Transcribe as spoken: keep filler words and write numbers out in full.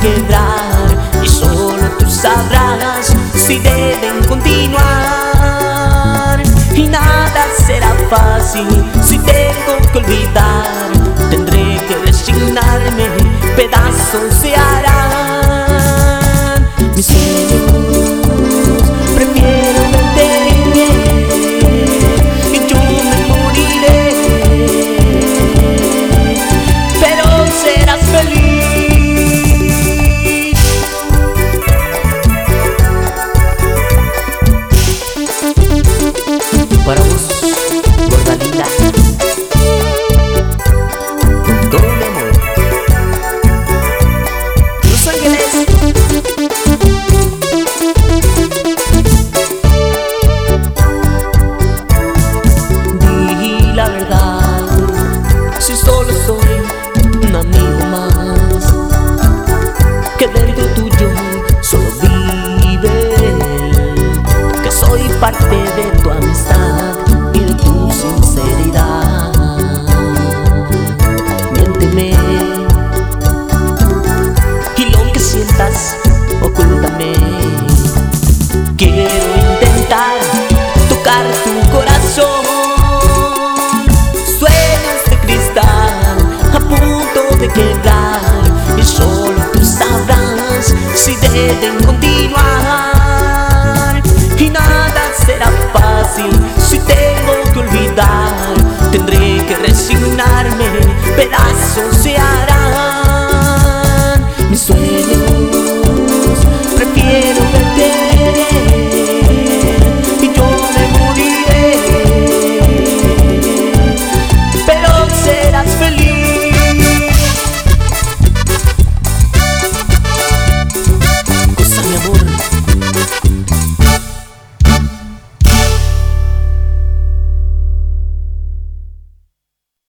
quebrar, y solo tú sabrás si deben continuar. Y nada será fácil si tengo que olvidar, tendré que resignarme, pedazos se harán. Mis sueños prefiero vender en bien, y yo me moriré, pero serás feliz. Para vos, gorda linda, con todo mi amor. Los Ángeles. Di la verdad, si solo soy un amigo más, que dentro tuyo solo vive él, que soy parte de tu amistad y de tu sinceridad. Miénteme, y lo que sientas, ocúltame. Quiero intentar tocar tu corazón, sueños de cristal a punto de quebrar, y solo tú sabrás si deben continuar. Y nada será fácil si tengo que olvidar, tendré que resignarme, pedazos se harán.